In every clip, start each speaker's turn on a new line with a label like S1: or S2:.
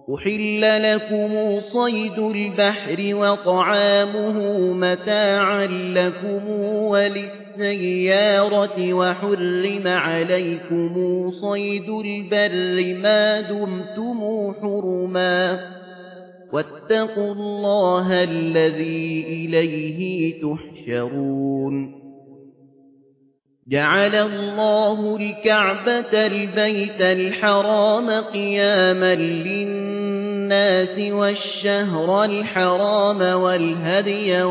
S1: أحل لكم صيد البحر وطعامه متاعا لكم وللسيارة وحرم عليكم صيد البر ما دمتم حرما واتقوا الله الذي إليه تحشرون جعل الله الكعبة البيت الحرام قياما للناس والشهر الحرام والهدي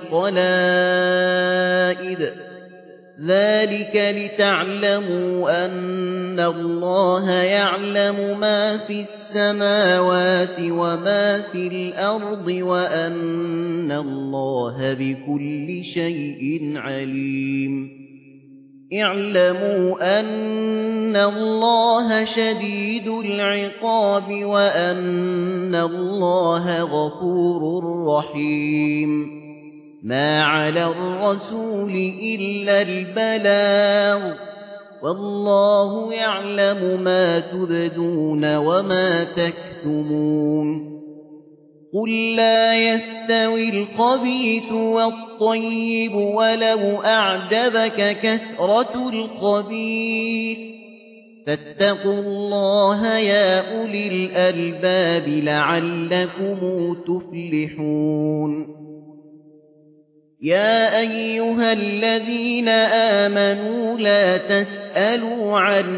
S1: والقلائد ذلك لتعلموا أن الله يعلم ما في السماوات وما في الأرض وأن الله بكل شيء عليم اعلموا أن الله شديد العقاب وأن الله غفور رحيم ما على الرسول إلا البلاغ والله يعلم ما تبدون وما تكتمون قل لا يستوي الخبيث والطيب ولو أعجبك كثرة الخبيث فاتقوا الله يا أولي الألباب لعلكم تفلحون يا أيها الذين آمنوا لا تسألوا عن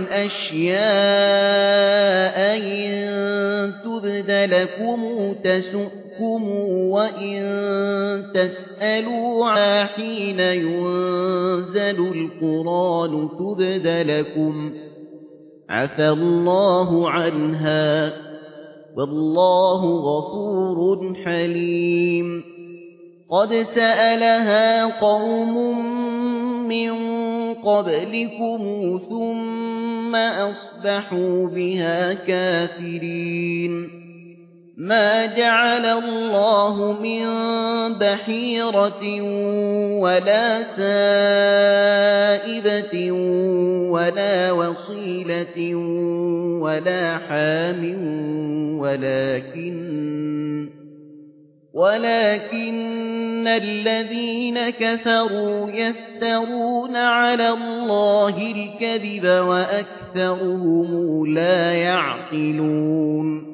S1: أشياء إن تبد لكم تسؤكم وإن تسألوا عنها حين ينزل القرآن تبد لكم عفى الله عنها والله غفور حليم قد سألها قوم من قبلكم ثم أصبحوا بها كافرين ما جعل الله من بحيرة ولا سائبة ولا وصيلة ولا حام ولكن الذين كفروا يفترون على الله الكذب وأكثرهم لا يعقلون